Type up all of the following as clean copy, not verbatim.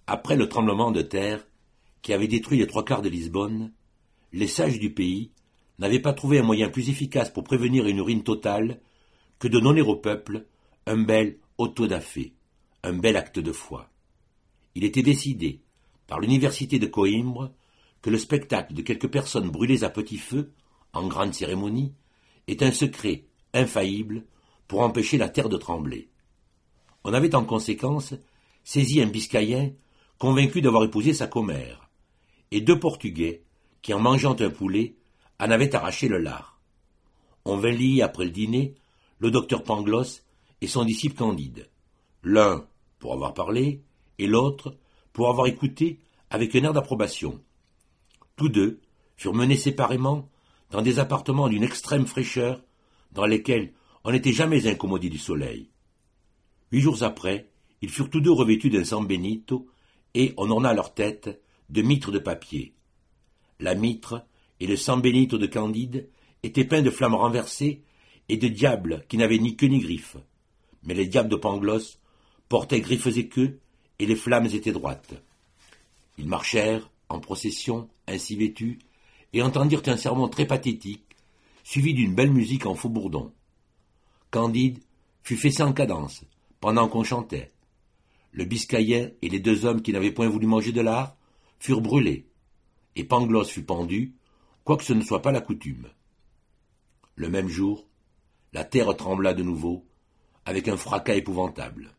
Après le tremblement de terre qui avait détruit les 3/4 de Lisbonne, les sages du pays n'avaient pas trouvé un moyen plus efficace pour prévenir une ruine totale que de donner au peuple un bel auto-da-fé, un bel acte de foi. Il était décidé, par l'université de Coïmbra, que le spectacle de quelques personnes brûlées à petit feu, en grande cérémonie, est un secret infaillible pour empêcher la terre de trembler. On avait en conséquence saisi un Biscayen convaincu d'avoir épousé sa commère, et 2 Portugais qui, en mangeant un poulet, en avaient arraché le lard. On vint lier après le dîner le docteur Pangloss et son disciple Candide, l'un pour avoir parlé, et l'autre pour avoir écouté avec un air d'approbation. Tous deux furent menés séparément dans des appartements d'une extrême fraîcheur, dans lesquels on n'était jamais incommodé du soleil. 8 jours après, ils furent tous deux revêtus d'un San Benito, et on orna leur tête de mitres de papier. La mitre et le San Benito de Candide étaient peints de flammes renversées et de diables qui n'avaient ni queue ni griffes. Mais les diables de Pangloss portaient griffes et queues, et les flammes étaient droites. Ils marchèrent, en procession, ainsi vêtus, et entendirent un sermon très pathétique, suivi d'une belle musique en faux-bourdon. Candide fut fessé en cadence, pendant qu'on chantait. Le Biscayen et les 2 hommes qui n'avaient point voulu manger de lard furent brûlés, et Pangloss fut pendu, quoique ce ne soit pas la coutume. Le même jour, la terre trembla de nouveau, avec un fracas épouvantable.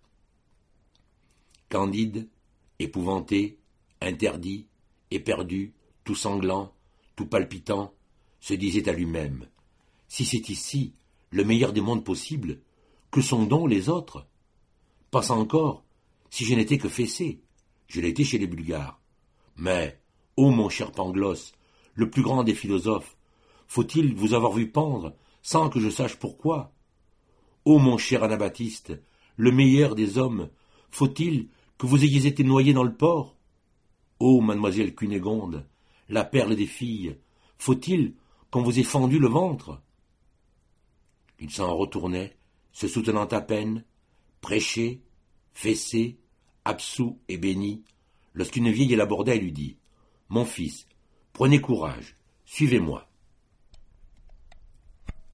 Candide, épouvanté, interdit, éperdu, tout sanglant, tout palpitant, se disait à lui-même « Si c'est ici le meilleur des mondes possibles, que sont donc les autres? Pas encore, si je n'étais que fessé, je l'étais chez les Bulgares. Mais, ô mon cher Pangloss, le plus grand des philosophes, faut-il vous avoir vu pendre sans que je sache pourquoi? Ô mon cher Anabaptiste, le meilleur des hommes, faut-il que vous ayez été noyé dans le port? Ô mademoiselle Cunégonde, la perle des filles, faut-il qu'on vous ait fendu le ventre? Il s'en retournait, se soutenant à peine, prêché, fessé, absous et béni, lorsqu'une vieille l'abordait et lui dit « Mon fils, prenez courage, suivez-moi. »